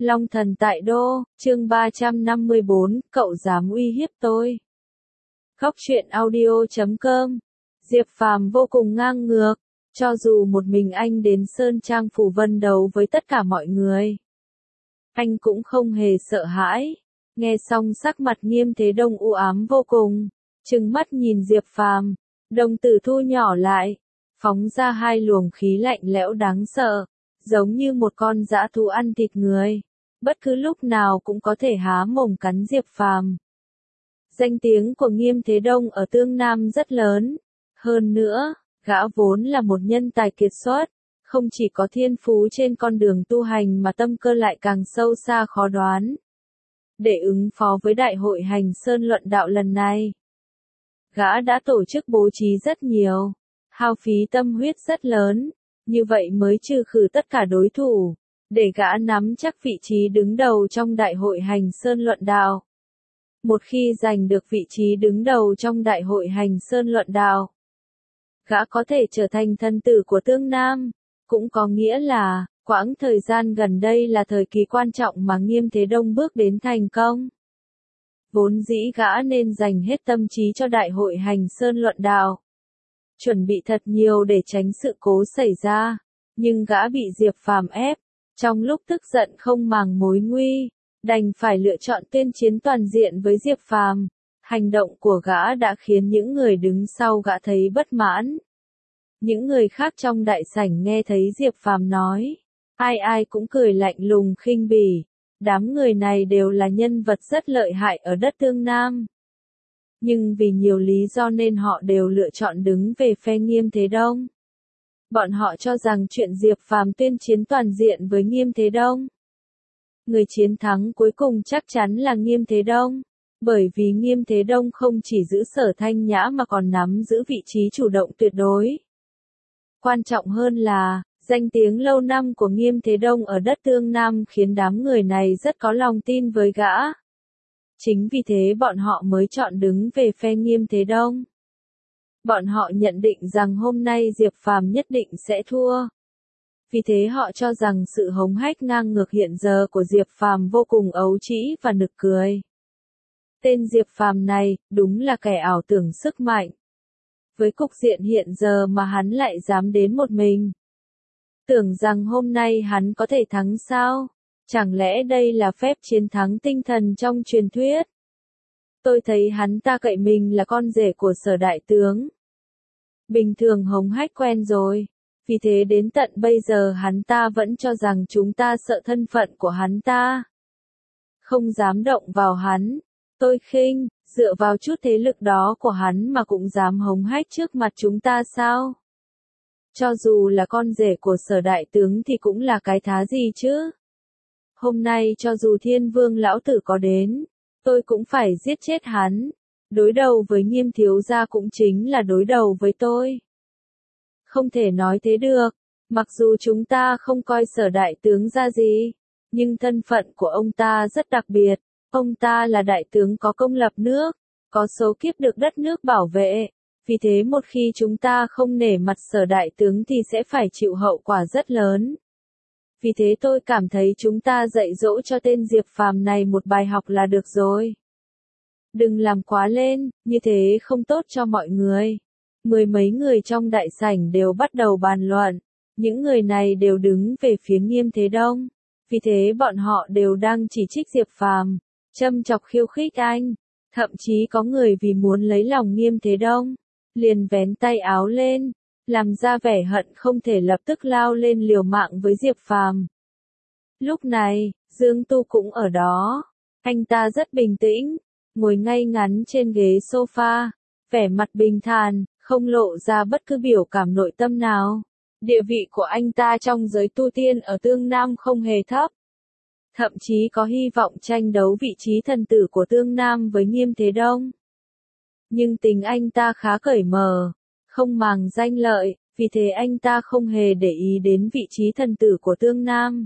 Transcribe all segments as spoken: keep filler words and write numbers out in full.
Long thần tại đô, chương ba trăm năm mươi bốn, cậu dám uy hiếp tôi. Góc truyện audio chấm com. Diệp Phàm vô cùng ngang ngược, cho dù một mình anh đến Sơn Trang Phủ Vân đấu với tất cả mọi người, anh cũng không hề sợ hãi. Nghe xong sắc mặt Nghiêm Thế Đông u ám vô cùng, trừng mắt nhìn Diệp Phàm, đồng tử thu nhỏ lại, phóng ra hai luồng khí lạnh lẽo đáng sợ, giống như một con dã thú ăn thịt người, bất cứ lúc nào cũng có thể há mồm cắn Diệp Phàm. Danh tiếng của Nghiêm Thế Đông ở Tương Nam rất lớn, hơn nữa, gã vốn là một nhân tài kiệt xuất, không chỉ có thiên phú trên con đường tu hành mà tâm cơ lại càng sâu xa khó đoán. Để ứng phó với đại hội hành sơn luận đạo lần này, gã đã tổ chức bố trí rất nhiều, hao phí tâm huyết rất lớn, như vậy mới trừ khử tất cả đối thủ, để gã nắm chắc vị trí đứng đầu trong đại hội hành sơn luận đạo. Một khi giành được vị trí đứng đầu trong đại hội hành sơn luận đạo, gã có thể trở thành thân tử của Tương Nam, cũng có nghĩa là, quãng thời gian gần đây là thời kỳ quan trọng mà Nghiêm Thế Đông bước đến thành công. Vốn dĩ gã nên dành hết tâm trí cho đại hội hành sơn luận đạo, chuẩn bị thật nhiều để tránh sự cố xảy ra, nhưng gã bị Diệp Phàm ép, trong lúc tức giận không màng mối nguy, đành phải lựa chọn tuyên chiến toàn diện với Diệp Phàm. Hành động của gã đã khiến những người đứng sau gã thấy bất mãn. Những người khác trong đại sảnh nghe thấy Diệp Phàm nói, ai ai cũng cười lạnh lùng khinh bỉ, đám người này đều là nhân vật rất lợi hại ở đất Tương Nam. Nhưng vì nhiều lý do nên họ đều lựa chọn đứng về phe Nghiêm Thế Đông. Bọn họ cho rằng chuyện Diệp Phàm tuyên chiến toàn diện với Nghiêm Thế Đông, người chiến thắng cuối cùng chắc chắn là Nghiêm Thế Đông, bởi vì Nghiêm Thế Đông không chỉ giữ Sở Thanh Nhã mà còn nắm giữ vị trí chủ động tuyệt đối. Quan trọng hơn là, danh tiếng lâu năm của Nghiêm Thế Đông ở đất Tương Nam khiến đám người này rất có lòng tin với gã. Chính vì thế bọn họ mới chọn đứng về phe Nghiêm Thế Đông. Bọn họ nhận định rằng hôm nay Diệp Phàm nhất định sẽ thua. Vì thế họ cho rằng sự hống hách ngang ngược hiện giờ của Diệp Phàm vô cùng ấu trĩ và nực cười. Tên Diệp Phàm này, đúng là kẻ ảo tưởng sức mạnh. Với cục diện hiện giờ mà hắn lại dám đến một mình. Tưởng rằng hôm nay hắn có thể thắng sao? Chẳng lẽ đây là phép chiến thắng tinh thần trong truyền thuyết? Tôi thấy hắn ta cậy mình là con rể của Sở đại tướng. Bình thường hống hách quen rồi. Vì thế đến tận bây giờ hắn ta vẫn cho rằng chúng ta sợ thân phận của hắn ta, không dám động vào hắn. Tôi khinh, dựa vào chút thế lực đó của hắn mà cũng dám hống hách trước mặt chúng ta sao? Cho dù là con rể của Sở đại tướng thì cũng là cái thá gì chứ? Hôm nay cho dù Thiên Vương lão tử có đến, tôi cũng phải giết chết hắn. Đối đầu với Nghiêm thiếu gia cũng chính là đối đầu với tôi. Không thể nói thế được, mặc dù chúng ta không coi Sở đại tướng ra gì, nhưng thân phận của ông ta rất đặc biệt. Ông ta là đại tướng có công lập nước, có số kiếp được đất nước bảo vệ. Vì thế một khi chúng ta không nể mặt Sở đại tướng thì sẽ phải chịu hậu quả rất lớn. Vì thế tôi cảm thấy chúng ta dạy dỗ cho tên Diệp Phàm này một bài học là được rồi. Đừng làm quá lên, như thế không tốt cho mọi người. Mười mấy người trong đại sảnh đều bắt đầu bàn luận. Những người này đều đứng về phía Nghiêm Thế Đông. Vì thế bọn họ đều đang chỉ trích Diệp Phàm, châm chọc khiêu khích anh. Thậm chí có người vì muốn lấy lòng Nghiêm Thế Đông, liền vén tay áo lên, làm ra vẻ hận không thể lập tức lao lên liều mạng với Diệp Phàm. Lúc này, Dương Tu cũng ở đó. Anh ta rất bình tĩnh, ngồi ngay ngắn trên ghế sofa, vẻ mặt bình thản, không lộ ra bất cứ biểu cảm nội tâm nào. Địa vị của anh ta trong giới tu tiên ở Tương Nam không hề thấp. Thậm chí có hy vọng tranh đấu vị trí thần tử của Tương Nam với Nghiêm Thế Đông. Nhưng tình anh ta khá cởi mở, không màng danh lợi, vì thế anh ta không hề để ý đến vị trí thần tử của Tương Nam.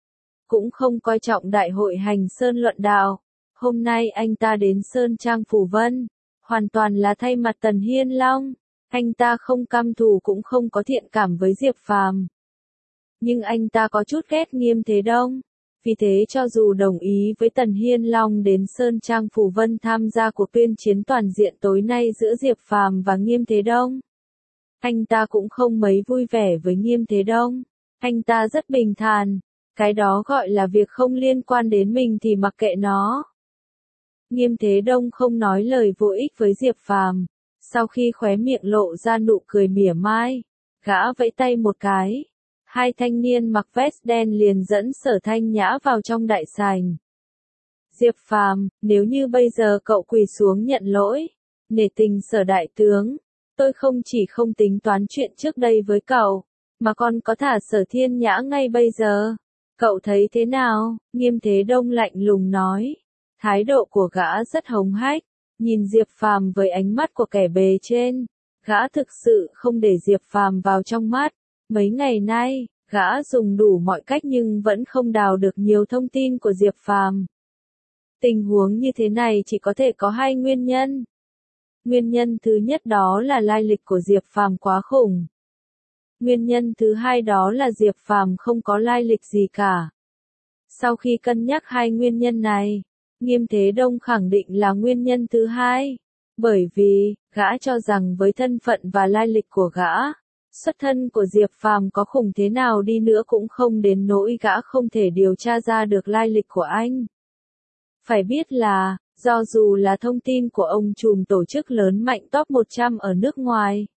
Cũng không coi trọng đại hội hành sơn luận đạo. Hôm nay anh ta đến Sơn Trang Phủ Vân, hoàn toàn là thay mặt Tần Hiên Long. Anh ta không căm thù cũng không có thiện cảm với Diệp Phàm. Nhưng anh ta có chút ghét Nghiêm Thế Đông. Vì thế cho dù đồng ý với Tần Hiên Long đến Sơn Trang Phủ Vân tham gia cuộc tuyên chiến toàn diện tối nay giữa Diệp Phàm và Nghiêm Thế Đông, anh ta cũng không mấy vui vẻ với Nghiêm Thế Đông. Anh ta rất bình thản, cái đó gọi là việc không liên quan đến mình thì mặc kệ nó. Nghiêm Thế Đông không nói lời vô ích với Diệp Phàm, sau khi khóe miệng lộ ra nụ cười mỉa mai, gã vẫy tay một cái. Hai thanh niên mặc vest đen liền dẫn Sở Thanh Nhã vào trong đại sảnh. Diệp Phàm, nếu như bây giờ cậu quỳ xuống nhận lỗi, nể tình Sở đại tướng, tôi không chỉ không tính toán chuyện trước đây với cậu, mà còn có thả Sở Thiên Nhã ngay bây giờ. Cậu thấy thế nào? Nghiêm Thế Đông lạnh lùng nói. Thái độ của gã rất hống hách, nhìn Diệp Phàm với ánh mắt của kẻ bề trên. Gã thực sự không để Diệp Phàm vào trong mắt. Mấy ngày nay, gã dùng đủ mọi cách nhưng vẫn không đào được nhiều thông tin của Diệp Phàm. Tình huống như thế này chỉ có thể có hai nguyên nhân. Nguyên nhân thứ nhất đó là lai lịch của Diệp Phàm quá khủng. Nguyên nhân thứ hai đó là Diệp Phàm không có lai lịch gì cả. Sau khi cân nhắc hai nguyên nhân này, Nghiêm Thế Đông khẳng định là nguyên nhân thứ hai. Bởi vì, gã cho rằng với thân phận và lai lịch của gã, xuất thân của Diệp Phàm có khủng thế nào đi nữa cũng không đến nỗi gã không thể điều tra ra được lai lịch của anh. Phải biết là, do dù là thông tin của ông trùm tổ chức lớn mạnh top một trăm ở nước ngoài,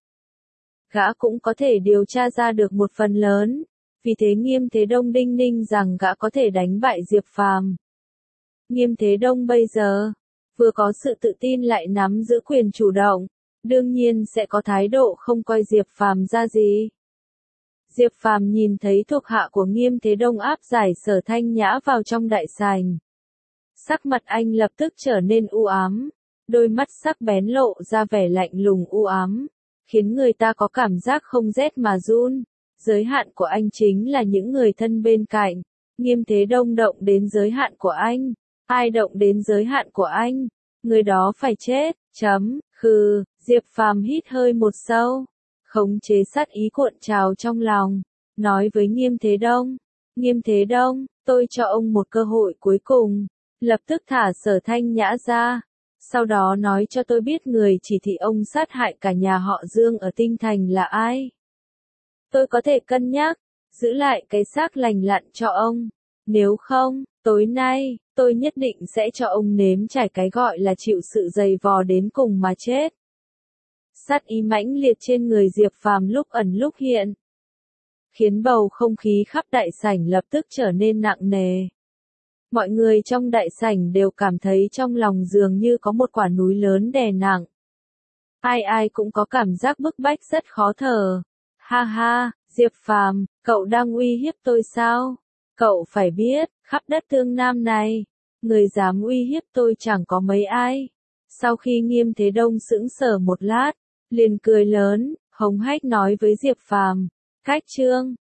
gã cũng có thể điều tra ra được một phần lớn. Vì thế Nghiêm Thế Đông đinh ninh rằng gã có thể đánh bại Diệp Phàm. Nghiêm Thế Đông bây giờ, vừa có sự tự tin lại nắm giữ quyền chủ động, đương nhiên sẽ có thái độ không coi Diệp Phàm ra gì. Diệp Phàm nhìn thấy thuộc hạ của Nghiêm Thế Đông áp giải Sở Thanh Nhã vào trong đại sảnh. Sắc mặt anh lập tức trở nên u ám, đôi mắt sắc bén lộ ra vẻ lạnh lùng u ám, khiến người ta có cảm giác không rét mà run. Giới hạn của anh chính là những người thân bên cạnh. Nghiêm Thế Đông động đến giới hạn của anh. Ai động đến giới hạn của anh, người đó phải chết. Chấm, khừ, Diệp Phàm hít hơi một sâu, khống chế sát ý cuộn trào trong lòng, nói với Nghiêm Thế Đông. Nghiêm Thế Đông, tôi cho ông một cơ hội cuối cùng, lập tức thả Sở Thanh Nhã ra. Sau đó nói cho tôi biết người chỉ thị ông sát hại cả nhà họ Dương ở Tinh Thành là ai. Tôi có thể cân nhắc, giữ lại cái xác lành lặn cho ông. Nếu không, tối nay, tôi nhất định sẽ cho ông nếm trải cái gọi là chịu sự dày vò đến cùng mà chết. Sát ý mãnh liệt trên người Diệp Phàm lúc ẩn lúc hiện, khiến bầu không khí khắp đại sảnh lập tức trở nên nặng nề. Mọi người trong đại sảnh đều cảm thấy trong lòng dường như có một quả núi lớn đè nặng. Ai ai cũng có cảm giác bức bách rất khó thở. Ha ha, Diệp Phàm, cậu đang uy hiếp tôi sao? Cậu phải biết, khắp đất Thương Nam này, người dám uy hiếp tôi chẳng có mấy ai. Sau khi Nghiêm Thế Đông sững sờ một lát, liền cười lớn, hống hách nói với Diệp Phàm, cách chương,